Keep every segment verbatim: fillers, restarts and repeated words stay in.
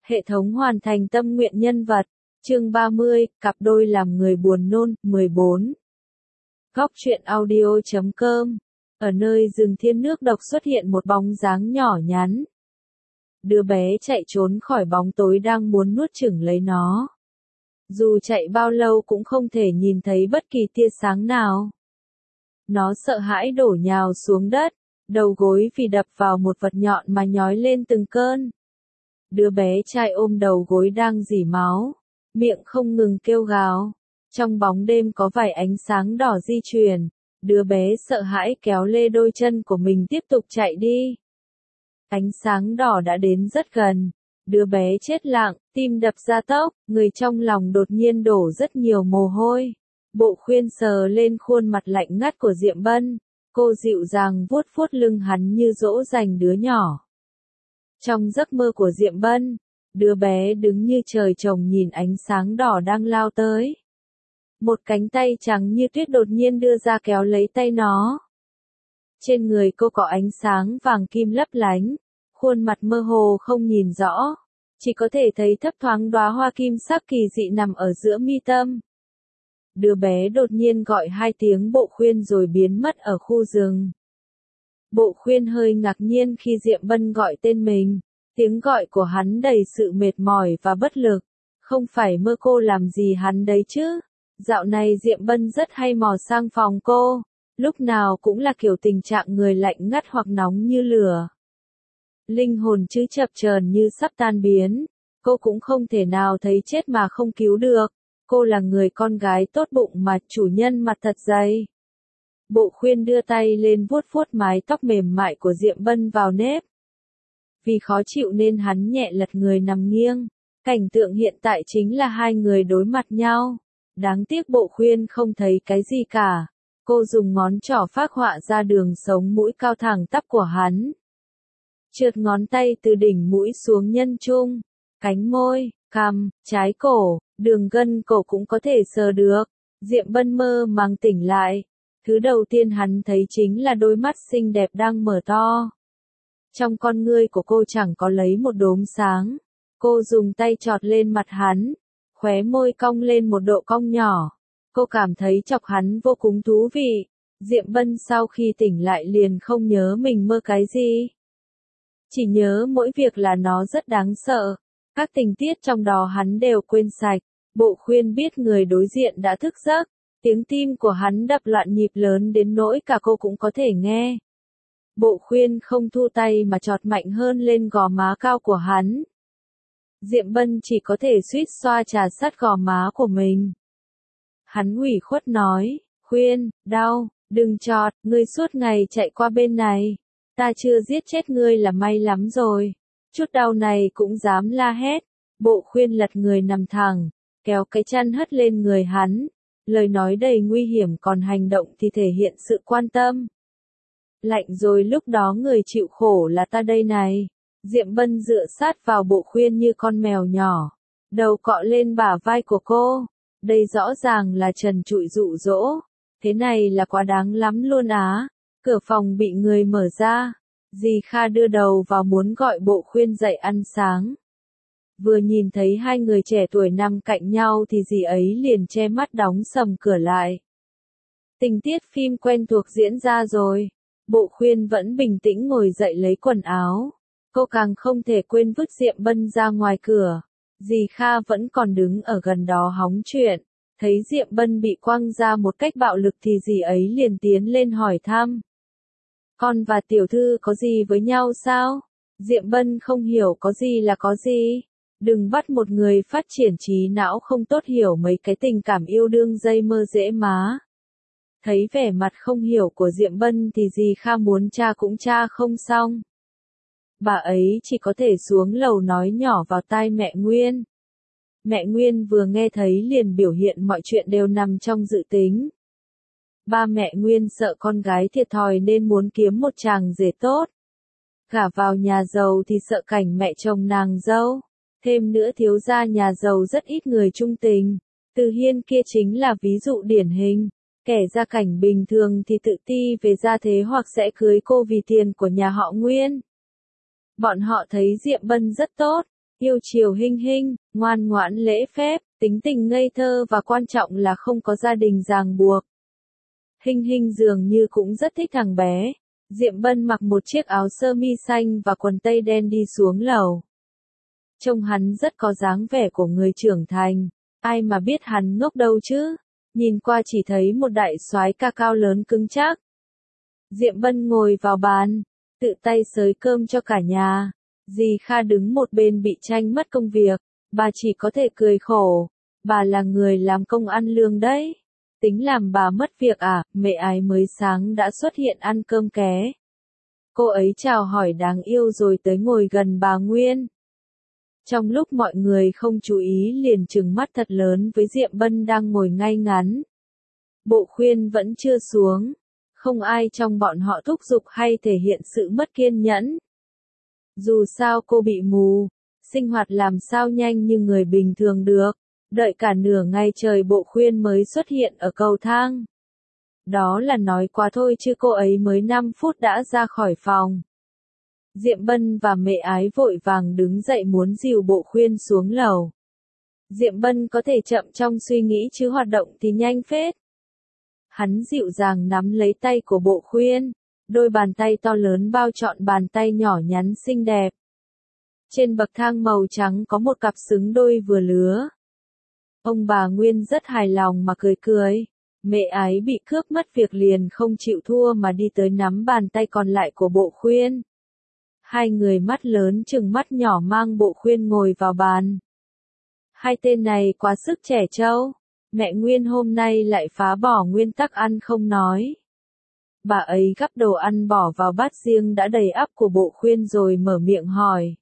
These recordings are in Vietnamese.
Hệ thống hoàn thành tâm nguyện nhân vật. Chương ba mươi, cặp đôi làm người buồn nôn, mười bốn. Góc truyện audio chấm com. Ở nơi rừng thiên nước độc xuất hiện một bóng dáng nhỏ nhắn. Đứa bé chạy trốn khỏi bóng tối đang muốn nuốt chửng lấy nó. Dù chạy bao lâu cũng không thể nhìn thấy bất kỳ tia sáng nào. Nó sợ hãi đổ nhào xuống đất, đầu gối vì đập vào một vật nhọn mà nhói lên từng cơn. Đứa bé trai ôm đầu gối đang rỉ máu, miệng không ngừng kêu gào. Trong bóng đêm có vài ánh sáng đỏ di chuyển, đứa bé sợ hãi kéo lê đôi chân của mình tiếp tục chạy đi. Ánh sáng đỏ đã đến rất gần, đứa bé chết lặng, tim đập ra tốc, người trong lòng đột nhiên đổ rất nhiều mồ hôi. Bộ Khuyên sờ lên khuôn mặt lạnh ngắt của Diệm Bân, cô dịu dàng vuốt vuốt lưng hắn như dỗ dành đứa nhỏ. Trong giấc mơ của Diệm Bân, đứa bé đứng như trời trồng nhìn ánh sáng đỏ đang lao tới. Một cánh tay trắng như tuyết đột nhiên đưa ra kéo lấy tay nó. Trên người cô có ánh sáng vàng kim lấp lánh, khuôn mặt mơ hồ không nhìn rõ, chỉ có thể thấy thấp thoáng đóa hoa kim sắc kỳ dị nằm ở giữa mi tâm. Đứa bé đột nhiên gọi hai tiếng Bộ Khuyên rồi biến mất ở khu rừng. Bộ Khuyên hơi ngạc nhiên khi Diệm Bân gọi tên mình, tiếng gọi của hắn đầy sự mệt mỏi và bất lực. Không phải mơ cô làm gì hắn đấy chứ? Dạo này Diệm Bân rất hay mò sang phòng cô, lúc nào cũng là kiểu tình trạng người lạnh ngắt hoặc nóng như lửa. Linh hồn chứ chập chờn như sắp tan biến, cô cũng không thể nào thấy chết mà không cứu được. Cô là người con gái tốt bụng mà chủ nhân mặt thật dày. Bộ Khuyên đưa tay lên vuốt vuốt mái tóc mềm mại của Diệm Bân vào nếp. Vì khó chịu nên hắn nhẹ lật người nằm nghiêng. Cảnh tượng hiện tại chính là hai người đối mặt nhau. Đáng tiếc Bộ Khuyên không thấy cái gì cả. Cô dùng ngón trỏ phác họa ra đường sống mũi cao thẳng tắp của hắn. Trượt ngón tay từ đỉnh mũi xuống nhân trung, cánh môi, cằm, trái cổ, đường gân cổ cũng có thể sờ được. Diệm Bân mơ màng tỉnh lại. Thứ đầu tiên hắn thấy chính là đôi mắt xinh đẹp đang mở to. Trong con ngươi của cô chẳng có lấy một đốm sáng. Cô dùng tay chọt lên mặt hắn, khóe môi cong lên một độ cong nhỏ. Cô cảm thấy chọc hắn vô cùng thú vị. Diệm Bân sau khi tỉnh lại liền không nhớ mình mơ cái gì. Chỉ nhớ mỗi việc là nó rất đáng sợ. Các tình tiết trong đó hắn đều quên sạch. Bộ Khuyên biết người đối diện đã thức giấc. Tiếng tim của hắn đập loạn nhịp lớn đến nỗi cả cô cũng có thể nghe. Bộ Khuyên không thu tay mà chọt mạnh hơn lên gò má cao của hắn. Diệm Bân chỉ có thể suýt xoa trà sát gò má của mình. Hắn ủy khuất nói, Khuyên, đau, đừng chọt, ngươi suốt ngày chạy qua bên này. Ta chưa giết chết ngươi là may lắm rồi. Chút đau này cũng dám la hét. Bộ Khuyên lật người nằm thẳng, kéo cái chăn hất lên người hắn. Lời nói đầy nguy hiểm còn hành động thì thể hiện sự quan tâm. Lạnh rồi lúc đó người chịu khổ là ta đây này. Diệm Bân dựa sát vào Bộ Khuyên như con mèo nhỏ. Đầu cọ lên bả vai của cô. Đây rõ ràng là trần trụi dụ dỗ. Thế này là quá đáng lắm luôn á. Cửa phòng bị người mở ra. Dì Kha đưa đầu vào muốn gọi Bộ Khuyên dậy ăn sáng. Vừa nhìn thấy hai người trẻ tuổi nằm cạnh nhau thì dì ấy liền che mắt đóng sầm cửa lại. Tình tiết phim quen thuộc diễn ra rồi. Bộ Khuyên vẫn bình tĩnh ngồi dậy lấy quần áo. Cô càng không thể quên vứt Diệm Bân ra ngoài cửa. Dì Kha vẫn còn đứng ở gần đó hóng chuyện. Thấy Diệm Bân bị quăng ra một cách bạo lực thì dì ấy liền tiến lên hỏi thăm. Con và tiểu thư có gì với nhau sao? Diệm Bân không hiểu có gì là có gì. Đừng bắt một người phát triển trí não không tốt hiểu mấy cái tình cảm yêu đương dây mơ dễ má. Thấy vẻ mặt không hiểu của Diệm Bân thì dì Kha muốn tra cũng tra không xong. Bà ấy chỉ có thể xuống lầu nói nhỏ vào tai mẹ Nguyên. Mẹ Nguyên vừa nghe thấy liền biểu hiện mọi chuyện đều nằm trong dự tính. Ba mẹ Nguyên sợ con gái thiệt thòi nên muốn kiếm một chàng rể tốt. Gả vào nhà giàu thì sợ cảnh mẹ chồng nàng dâu. Thêm nữa thiếu gia nhà giàu rất ít người trung tình. Từ Hiên kia chính là ví dụ điển hình. Kẻ gia cảnh bình thường thì tự ti về gia thế hoặc sẽ cưới cô vì tiền của nhà họ Nguyên. Bọn họ thấy Diệm Bân rất tốt, yêu chiều Hinh Hinh, ngoan ngoãn lễ phép, tính tình ngây thơ và quan trọng là không có gia đình ràng buộc. Hinh Hinh dường như cũng rất thích thằng bé. Diệm Bân mặc một chiếc áo sơ mi xanh và quần tây đen đi xuống lầu. Trông hắn rất có dáng vẻ của người trưởng thành, ai mà biết hắn ngốc đâu chứ. Nhìn qua chỉ thấy một đại soái ca cao lớn cứng chắc. Diệm Bân ngồi vào bàn, tự tay xới cơm cho cả nhà. Dì Kha đứng một bên bị tranh mất công việc, bà chỉ có thể cười khổ. Bà là người làm công ăn lương đấy. Tính làm bà mất việc à, mẹ ái mới sáng đã xuất hiện ăn cơm ké. Cô ấy chào hỏi đáng yêu rồi tới ngồi gần bà Nguyên. Trong lúc mọi người không chú ý liền trừng mắt thật lớn với Diệm Bân đang ngồi ngay ngắn. Bộ Khuyên vẫn chưa xuống. Không ai trong bọn họ thúc giục hay thể hiện sự mất kiên nhẫn. Dù sao cô bị mù, sinh hoạt làm sao nhanh như người bình thường được. Đợi cả nửa ngày trời Bộ Khuyên mới xuất hiện ở cầu thang. Đó là nói quá thôi chứ cô ấy mới năm phút đã ra khỏi phòng. Diệm Bân và mẹ ái vội vàng đứng dậy muốn dìu Bộ Khuyên xuống lầu. Diệm Bân có thể chậm trong suy nghĩ chứ hoạt động thì nhanh phết. Hắn dịu dàng nắm lấy tay của Bộ Khuyên, đôi bàn tay to lớn bao trọn bàn tay nhỏ nhắn xinh đẹp. Trên bậc thang màu trắng có một cặp xứng đôi vừa lứa. Ông bà Nguyên rất hài lòng mà cười cười. Mẹ ái bị cướp mất việc liền không chịu thua mà đi tới nắm bàn tay còn lại của Bộ Khuyên. Hai người mắt lớn chừng mắt nhỏ mang Bộ Khuyên ngồi vào bàn. Hai tên này quá sức trẻ trâu. Mẹ Nguyên hôm nay lại phá bỏ nguyên tắc ăn không nói. Bà ấy gắp đồ ăn bỏ vào bát riêng đã đầy ắp của Bộ Khuyên rồi mở miệng hỏi.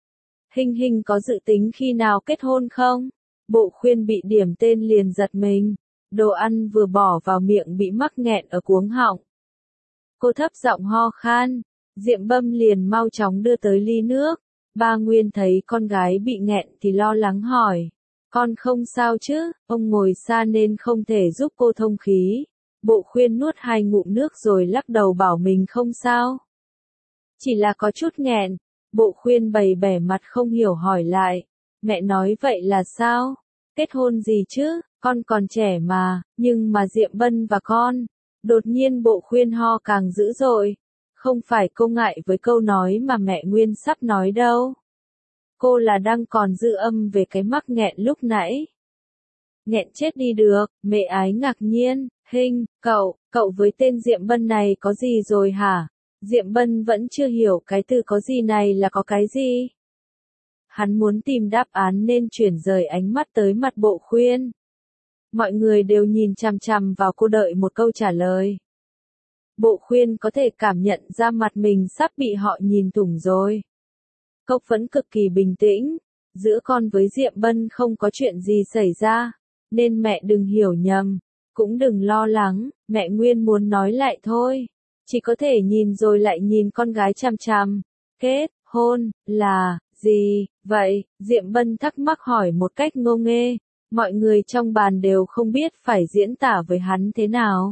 Hinh Hinh có dự tính khi nào kết hôn không? Bộ Khuyên bị điểm tên liền giật mình. Đồ ăn vừa bỏ vào miệng bị mắc nghẹn ở cuống họng. Cô thấp giọng ho khan. Diệm Bân liền mau chóng đưa tới ly nước. Ba Nguyên thấy con gái bị nghẹn thì lo lắng hỏi. Con không sao chứ, ông ngồi xa nên không thể giúp cô thông khí. Bộ Khuyên nuốt hai ngụm nước rồi lắc đầu bảo mình không sao. Chỉ là có chút nghẹn. Bộ Khuyên bày bẻ mặt không hiểu hỏi lại. Mẹ nói vậy là sao? Kết hôn gì chứ, con còn trẻ mà, nhưng mà Diệm Bân và con. Đột nhiên Bộ Khuyên ho càng dữ dội. Không phải cô ngại với câu nói mà mẹ Nguyên sắp nói đâu. Cô là đang còn dư âm về cái mắc nghẹn lúc nãy. Nghẹn chết đi được, mẹ ái ngạc nhiên. Hinh, cậu, cậu với tên Diệm Bân này có gì rồi hả? Diệm Bân vẫn chưa hiểu cái từ có gì này là có cái gì. Hắn muốn tìm đáp án nên chuyển rời ánh mắt tới mặt Bộ Khuyên. Mọi người đều nhìn chằm chằm vào cô đợi một câu trả lời. Bộ Khuyên có thể cảm nhận ra mặt mình sắp bị họ nhìn thủng rồi. Cậu vẫn cực kỳ bình tĩnh. Giữa con với Diệm Bân không có chuyện gì xảy ra. Nên mẹ đừng hiểu nhầm. Cũng đừng lo lắng. Mẹ Nguyên muốn nói lại thôi. Chỉ có thể nhìn rồi lại nhìn con gái chằm chằm. Kết hôn là gì vậy? Diệm Bân thắc mắc hỏi một cách ngô nghê. Mọi người trong bàn đều không biết phải diễn tả với hắn thế nào.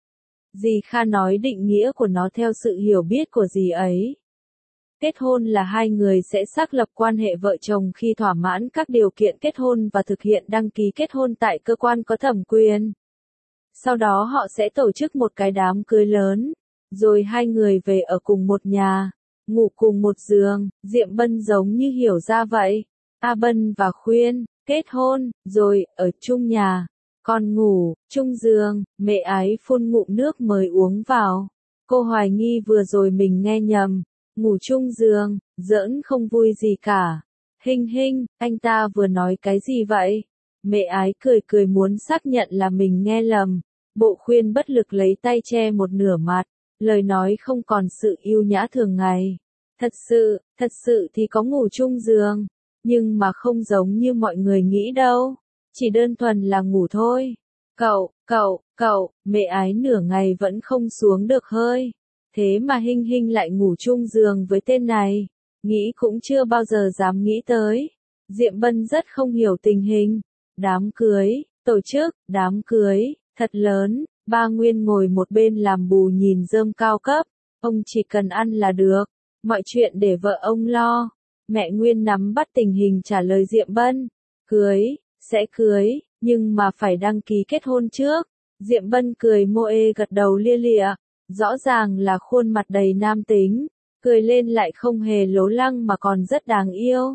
Dì Kha nói định nghĩa của nó theo sự hiểu biết của dì ấy. Kết hôn là hai người sẽ xác lập quan hệ vợ chồng khi thỏa mãn các điều kiện kết hôn và thực hiện đăng ký kết hôn tại cơ quan có thẩm quyền. Sau đó họ sẽ tổ chức một cái đám cưới lớn, rồi hai người về ở cùng một nhà, ngủ cùng một giường. Diệm Bân giống như hiểu ra vậy. A Bân và Khuyên, kết hôn, rồi, ở chung nhà. Còn ngủ, chung giường, mẹ ái phun ngụm nước mới uống vào. Cô hoài nghi vừa rồi mình nghe nhầm. Ngủ chung giường, giỡn không vui gì cả. Hinh Hinh, anh ta vừa nói cái gì vậy? Mẹ ái cười cười muốn xác nhận là mình nghe lầm. Bộ Khuyên bất lực lấy tay che một nửa mặt. Lời nói không còn sự yêu nhã thường ngày. Thật sự, thật sự thì có ngủ chung giường. Nhưng mà không giống như mọi người nghĩ đâu. Chỉ đơn thuần là ngủ thôi. Cậu, cậu, cậu, mẹ ái nửa ngày vẫn không xuống được hơi. Thế mà Hinh Hinh lại ngủ chung giường với tên này. Nghĩ cũng chưa bao giờ dám nghĩ tới. Diệm Bân rất không hiểu tình hình. Đám cưới, tổ chức, đám cưới, thật lớn. Ba Nguyên ngồi một bên làm bù nhìn rơm cao cấp. Ông chỉ cần ăn là được. Mọi chuyện để vợ ông lo. Mẹ Nguyên nắm bắt tình hình trả lời Diệm Bân. Cưới, sẽ cưới, nhưng mà phải đăng ký kết hôn trước. Diệm Bân cười mô ê gật đầu lia lịa. Rõ ràng là khuôn mặt đầy nam tính. Cười lên lại không hề lố lăng mà còn rất đáng yêu.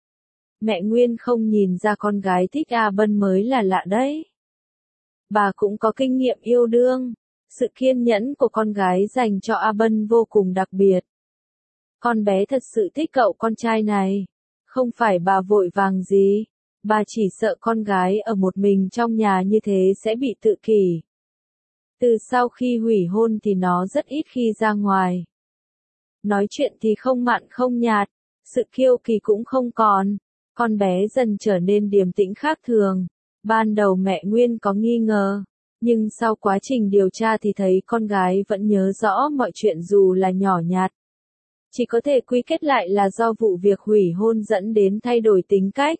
Mẹ Nguyên không nhìn ra con gái thích A Bân mới là lạ đấy. Bà cũng có kinh nghiệm yêu đương. Sự kiên nhẫn của con gái dành cho A Bân vô cùng đặc biệt. Con bé thật sự thích cậu con trai này. Không phải bà vội vàng gì. Bà chỉ sợ con gái ở một mình trong nhà như thế sẽ bị tự kỷ. Từ sau khi hủy hôn thì nó rất ít khi ra ngoài. Nói chuyện thì không mặn không nhạt. Sự kiêu kỳ cũng không còn. Con bé dần trở nên điềm tĩnh khác thường. Ban đầu mẹ Nguyên có nghi ngờ. Nhưng sau quá trình điều tra thì thấy con gái vẫn nhớ rõ mọi chuyện dù là nhỏ nhặt. Chỉ có thể quy kết lại là do vụ việc hủy hôn dẫn đến thay đổi tính cách.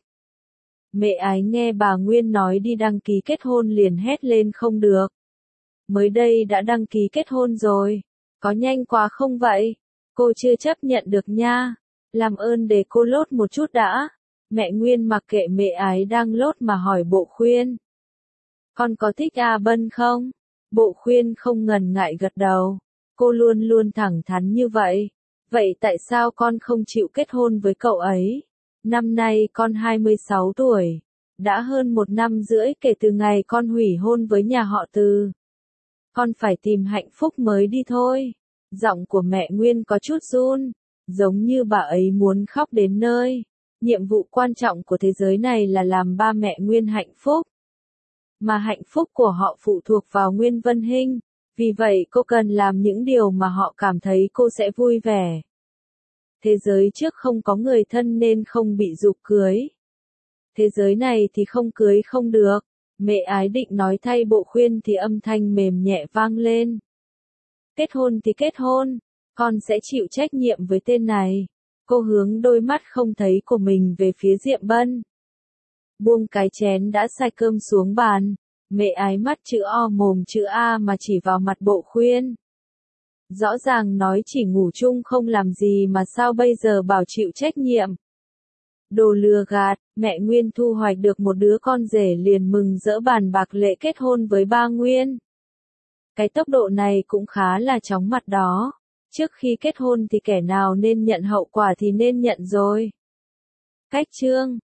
Mẹ Ái nghe bà Nguyên nói đi đăng ký kết hôn liền hét lên không được. Mới đây đã đăng ký kết hôn rồi. Có nhanh quá không vậy? Cô chưa chấp nhận được nha. Làm ơn để cô lốt một chút đã. Mẹ Nguyên mặc kệ mẹ Ái đang lốt mà hỏi Bộ Khuyên. Con có thích A Bân không? Bộ Khuyên không ngần ngại gật đầu. Cô luôn luôn thẳng thắn như vậy. Vậy tại sao con không chịu kết hôn với cậu ấy? Năm nay con hai mươi sáu tuổi. Đã hơn một năm rưỡi kể từ ngày con hủy hôn với nhà họ Từ. Con phải tìm hạnh phúc mới đi thôi. Giọng của mẹ Nguyên có chút run. Giống như bà ấy muốn khóc đến nơi. Nhiệm vụ quan trọng của thế giới này là làm ba mẹ Nguyên hạnh phúc. Mà hạnh phúc của họ phụ thuộc vào Nguyên Vân Hinh. Vì vậy cô cần làm những điều mà họ cảm thấy cô sẽ vui vẻ. Thế giới trước không có người thân nên không bị giục cưới. Thế giới này thì không cưới không được. Mẹ Ái định nói thay Bộ Khuyên thì âm thanh mềm nhẹ vang lên. Kết hôn thì kết hôn. Con sẽ chịu trách nhiệm với tên này. Cô hướng đôi mắt không thấy của mình về phía Diệm Bân. Buông cái chén đã xay cơm xuống bàn. Mẹ Ái mắt chữ O mồm chữ A mà chỉ vào mặt Bộ Khuyên. Rõ ràng nói chỉ ngủ chung không làm gì mà sao bây giờ bảo chịu trách nhiệm. Đồ lừa gạt, mẹ Nguyên thu hoạch được một đứa con rể liền mừng rỡ bàn bạc lễ kết hôn với ba Nguyên. Cái tốc độ này cũng khá là chóng mặt đó. Trước khi kết hôn thì kẻ nào nên nhận hậu quả thì nên nhận rồi. Cách chương